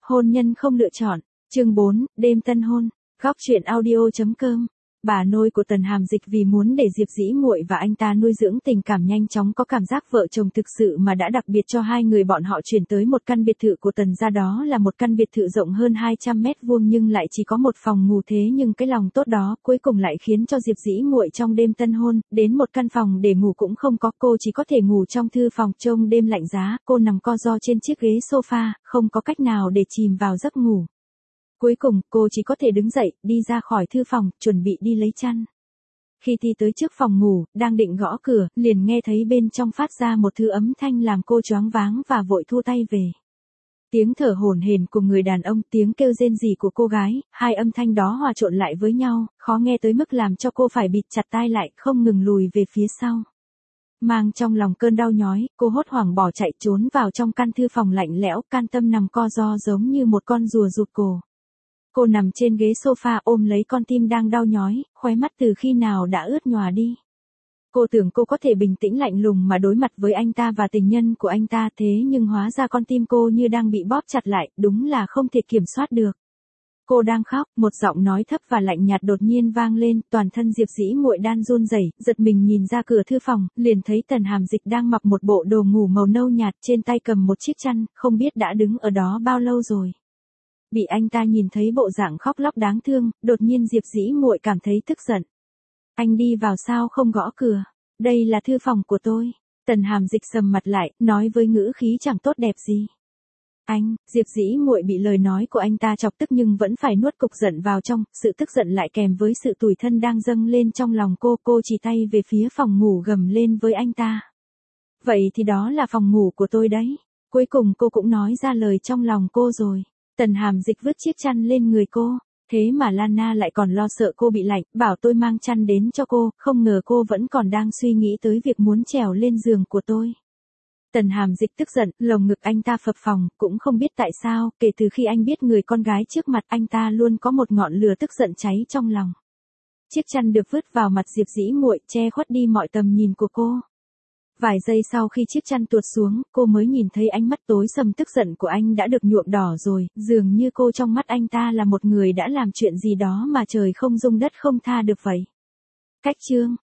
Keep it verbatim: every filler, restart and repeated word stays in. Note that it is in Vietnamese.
Hôn nhân không lựa chọn, chương bốn, đêm tân hôn, góc truyện audio.com. Bà nôi của Tần Hàm Dịch vì muốn để Diệp Dĩ Muội và anh ta nuôi dưỡng tình cảm nhanh chóng có cảm giác vợ chồng thực sự mà đã đặc biệt cho hai người bọn họ chuyển tới một căn biệt thự của Tần gia, đó là một căn biệt thự rộng hơn hai trăm mét vuông nhưng lại chỉ có một phòng ngủ, thế nhưng cái lòng tốt đó cuối cùng lại khiến cho Diệp Dĩ Muội trong đêm tân hôn, đến một căn phòng để ngủ cũng không có, cô chỉ có thể ngủ trong thư phòng trông đêm lạnh giá, cô nằm co ro trên chiếc ghế sofa, không có cách nào để chìm vào giấc ngủ. Cuối cùng, cô chỉ có thể đứng dậy, đi ra khỏi thư phòng, chuẩn bị đi lấy chăn. Khi đi tới trước phòng ngủ, đang định gõ cửa, liền nghe thấy bên trong phát ra một thứ âm thanh làm cô choáng váng và vội thu tay về. Tiếng thở hổn hển của người đàn ông, tiếng kêu rên rỉ của cô gái, hai âm thanh đó hòa trộn lại với nhau, khó nghe tới mức làm cho cô phải bịt chặt tai lại, không ngừng lùi về phía sau. Mang trong lòng cơn đau nhói, cô hốt hoảng bỏ chạy trốn vào trong căn thư phòng lạnh lẽo, can tâm nằm co ro giống như một con rùa rụt cổ. Cô nằm trên ghế sofa ôm lấy con tim đang đau nhói, khóe mắt từ khi nào đã ướt nhòa đi. Cô tưởng cô có thể bình tĩnh lạnh lùng mà đối mặt với anh ta và tình nhân của anh ta, thế nhưng hóa ra con tim cô như đang bị bóp chặt lại, đúng là không thể kiểm soát được. Cô đang khóc, một giọng nói thấp và lạnh nhạt đột nhiên vang lên, toàn thân Diệp Dĩ Muội đang run rẩy, giật mình nhìn ra cửa thư phòng, liền thấy Tần Hàm Dịch đang mặc một bộ đồ ngủ màu nâu nhạt, trên tay cầm một chiếc chăn, không biết đã đứng ở đó bao lâu rồi. Bị anh ta nhìn thấy bộ dạng khóc lóc đáng thương, đột nhiên Diệp Dĩ Muội cảm thấy tức giận. Anh đi vào sao không gõ cửa? Đây là thư phòng của tôi. Tần Hàm Dịch sầm mặt lại, nói với ngữ khí chẳng tốt đẹp gì. Anh, Diệp Dĩ Muội bị lời nói của anh ta chọc tức nhưng vẫn phải nuốt cục giận vào trong, sự tức giận lại kèm với sự tủi thân đang dâng lên trong lòng cô, cô chỉ tay về phía phòng ngủ gầm lên với anh ta. Vậy thì đó là phòng ngủ của tôi đấy. Cuối cùng cô cũng nói ra lời trong lòng cô rồi. Tần Hàm Dịch vứt chiếc chăn lên người cô, thế mà Lana lại còn lo sợ cô bị lạnh, bảo tôi mang chăn đến cho cô, không ngờ cô vẫn còn đang suy nghĩ tới việc muốn trèo lên giường của tôi. Tần Hàm Dịch tức giận, lồng ngực anh ta phập phồng, cũng không biết tại sao, kể từ khi anh biết người con gái trước mặt anh ta luôn có một ngọn lửa tức giận cháy trong lòng. Chiếc chăn được vứt vào mặt Diệp Dĩ Muội, che khuất đi mọi tầm nhìn của cô. Vài giây sau khi chiếc chăn tuột xuống, cô mới nhìn thấy ánh mắt tối sầm tức giận của anh đã được nhuộm đỏ rồi, dường như cô trong mắt anh ta là một người đã làm chuyện gì đó mà trời không dung đất không tha được vậy. Cách chương